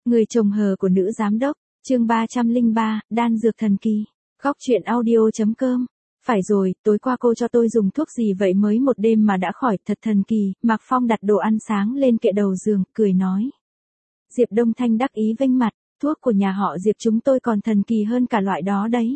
Người chồng hờ của nữ giám đốc, chương 303, đan dược thần kỳ. Góc truyện audio.com. Phải rồi, tối qua cô cho tôi dùng thuốc gì vậy mới một đêm mà đã khỏi, thật thần kỳ. Mạc Phong đặt đồ ăn sáng lên kệ đầu giường, cười nói. Diệp Đông Thanh đắc ý vênh mặt, thuốc của nhà họ Diệp chúng tôi còn thần kỳ hơn cả loại đó đấy.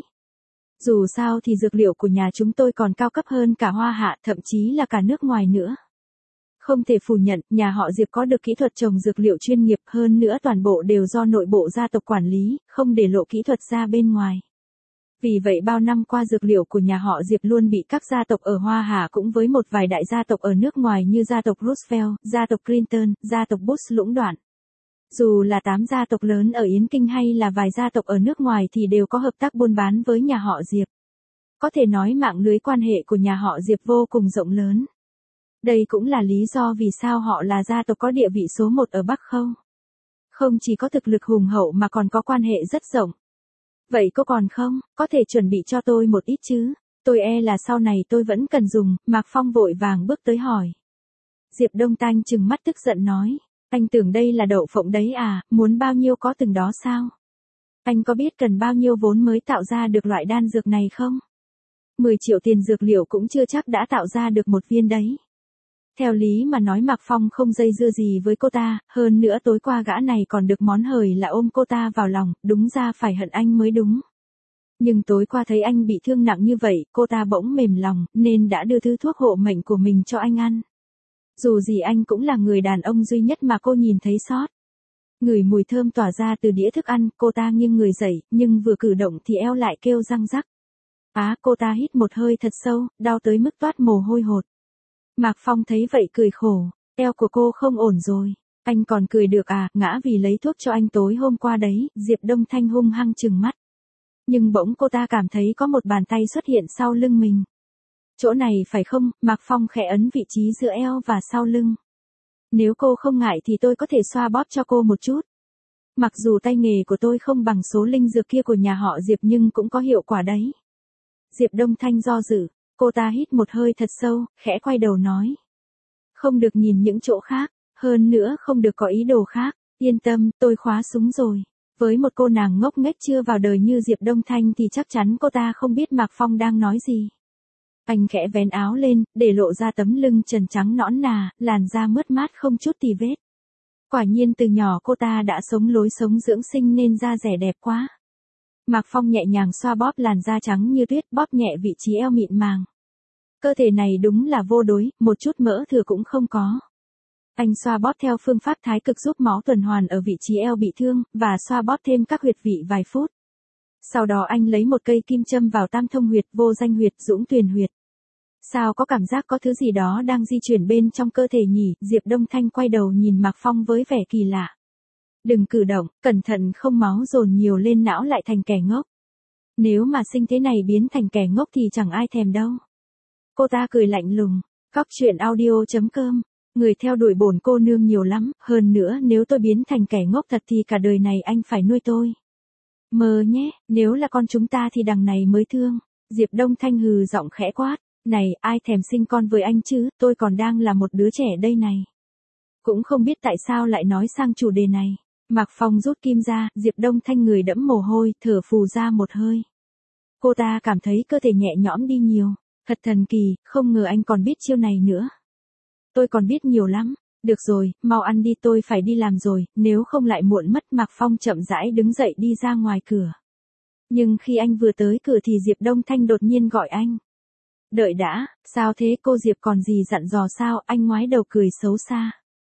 Dù sao thì dược liệu của nhà chúng tôi còn cao cấp hơn cả Hoa Hạ, thậm chí là cả nước ngoài nữa. Không thể phủ nhận, nhà họ Diệp có được kỹ thuật trồng dược liệu chuyên nghiệp, hơn nữa toàn bộ đều do nội bộ gia tộc quản lý, không để lộ kỹ thuật ra bên ngoài. Vì vậy bao năm qua dược liệu của nhà họ Diệp luôn bị các gia tộc ở Hoa Hạ cũng với một vài đại gia tộc ở nước ngoài như gia tộc Roosevelt, gia tộc Clinton, gia tộc Bush lũng đoạn. Dù là 8 gia tộc lớn ở Yến Kinh hay là vài gia tộc ở nước ngoài thì đều có hợp tác buôn bán với nhà họ Diệp. Có thể nói mạng lưới quan hệ của nhà họ Diệp vô cùng rộng lớn. Đây cũng là lý do vì sao họ là gia tộc có địa vị số 1 ở Bắc Khâu. Không chỉ có thực lực hùng hậu mà còn có quan hệ rất rộng. Vậy cô còn không, có thể chuẩn bị cho tôi một ít chứ? Tôi e là sau này tôi vẫn cần dùng. Mạc Phong vội vàng bước tới hỏi. Diệp Đông Thanh trừng mắt tức giận nói. Anh tưởng đây là đậu phộng đấy à, muốn bao nhiêu có từng đó sao? Anh có biết cần bao nhiêu vốn mới tạo ra được loại đan dược này không? 10 triệu tiền dược liệu cũng chưa chắc đã tạo ra được một viên đấy. Theo lý mà nói Mạc Phong không dây dưa gì với cô ta, hơn nữa tối qua gã này còn được món hời là ôm cô ta vào lòng, đúng ra phải hận anh mới đúng. Nhưng tối qua thấy anh bị thương nặng như vậy, cô ta bỗng mềm lòng, nên đã đưa thứ thuốc hộ mệnh của mình cho anh ăn. Dù gì anh cũng là người đàn ông duy nhất mà cô nhìn thấy sót. Ngửi mùi thơm tỏa ra từ đĩa thức ăn, cô ta nghiêng người dậy, nhưng vừa cử động thì eo lại kêu răng rắc. Cô ta hít một hơi thật sâu, đau tới mức toát mồ hôi hột. Mạc Phong thấy vậy cười khổ, eo của cô không ổn rồi. Anh còn cười được à, ngã vì lấy thuốc cho anh tối hôm qua đấy. Diệp Đông Thanh hung hăng trừng mắt. Nhưng bỗng cô ta cảm thấy có một bàn tay xuất hiện sau lưng mình. Chỗ này phải không? Mạc Phong khẽ ấn vị trí giữa eo và sau lưng. Nếu cô không ngại thì tôi có thể xoa bóp cho cô một chút. Mặc dù tay nghề của tôi không bằng số linh dược kia của nhà họ Diệp nhưng cũng có hiệu quả đấy. Diệp Đông Thanh do dự. Cô ta hít một hơi thật sâu, khẽ quay đầu nói. Không được nhìn những chỗ khác, hơn nữa không được có ý đồ khác, yên tâm, tôi khóa súng rồi. Với một cô nàng ngốc nghếch chưa vào đời như Diệp Đông Thanh thì chắc chắn cô ta không biết Mạc Phong đang nói gì. Anh khẽ vén áo lên, để lộ ra tấm lưng trần trắng nõn nà, làn da mướt mát không chút tì vết. Quả nhiên từ nhỏ cô ta đã sống lối sống dưỡng sinh nên da dẻ đẹp quá. Mạc Phong nhẹ nhàng xoa bóp làn da trắng như tuyết, bóp nhẹ vị trí eo mịn màng. Cơ thể này đúng là vô đối, một chút mỡ thừa cũng không có. Anh xoa bóp theo phương pháp thái cực giúp máu tuần hoàn ở vị trí eo bị thương, và xoa bóp thêm các huyệt vị vài phút. Sau đó anh lấy một cây kim châm vào tam thông huyệt, vô danh huyệt, dũng tuyền huyệt. Sao có cảm giác có thứ gì đó đang di chuyển bên trong cơ thể nhỉ? Diệp Đông Thanh quay đầu nhìn Mạc Phong với vẻ kỳ lạ. Đừng cử động, cẩn thận không máu dồn nhiều lên não lại thành kẻ ngốc. Nếu mà sinh thế này biến thành kẻ ngốc thì chẳng ai thèm đâu. Cô ta cười lạnh lùng. Góc truyện audio.com. Người theo đuổi bổn cô nương nhiều lắm, hơn nữa nếu tôi biến thành kẻ ngốc thật thì cả đời này anh phải nuôi tôi. Mơ nhé, nếu là con chúng ta thì đằng này mới thương. Diệp Đông Thanh hừ giọng khẽ quát. Này, ai thèm sinh con với anh chứ, tôi còn đang là một đứa trẻ đây này. Cũng không biết tại sao lại nói sang chủ đề này. Mạc Phong rút kim ra, Diệp Đông Thanh người đẫm mồ hôi, thở phù ra một hơi. Cô ta cảm thấy cơ thể nhẹ nhõm đi nhiều. Thật thần kỳ, không ngờ anh còn biết chiêu này nữa. Tôi còn biết nhiều lắm. Được rồi, mau ăn đi, tôi phải đi làm rồi, nếu không lại muộn mất. Mạc Phong chậm rãi đứng dậy đi ra ngoài cửa. Nhưng khi anh vừa tới cửa thì Diệp Đông Thanh đột nhiên gọi anh. Đợi đã, sao thế cô Diệp còn gì dặn dò sao? Anh ngoái đầu cười xấu xa.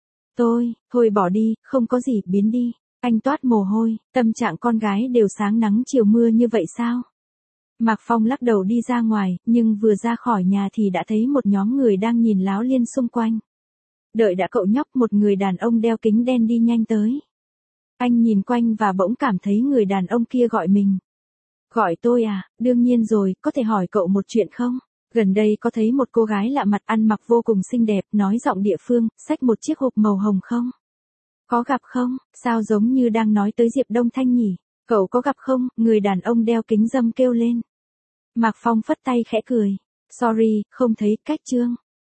Thôi bỏ đi, không có gì, biến đi. Anh toát mồ hôi, tâm trạng con gái đều sáng nắng chiều mưa như vậy sao? Mạc Phong lắc đầu đi ra ngoài, nhưng vừa ra khỏi nhà thì đã thấy một nhóm người đang nhìn láo liên xung quanh. Đợi đã cậu nhóc, một người đàn ông đeo kính đen đi nhanh tới. Anh nhìn quanh và bỗng cảm thấy người đàn ông kia gọi mình. Gọi tôi à? Đương nhiên rồi, có thể hỏi cậu một chuyện không? Gần đây có thấy một cô gái lạ mặt ăn mặc vô cùng xinh đẹp, nói giọng địa phương, xách một chiếc hộp màu hồng không? Có gặp không? Sao giống như đang nói tới Diệp Đông Thanh nhỉ? Cậu có gặp không? Người đàn ông đeo kính râm kêu lên. Mạc Phong phất tay khẽ cười. Sorry, không thấy. Cách chương.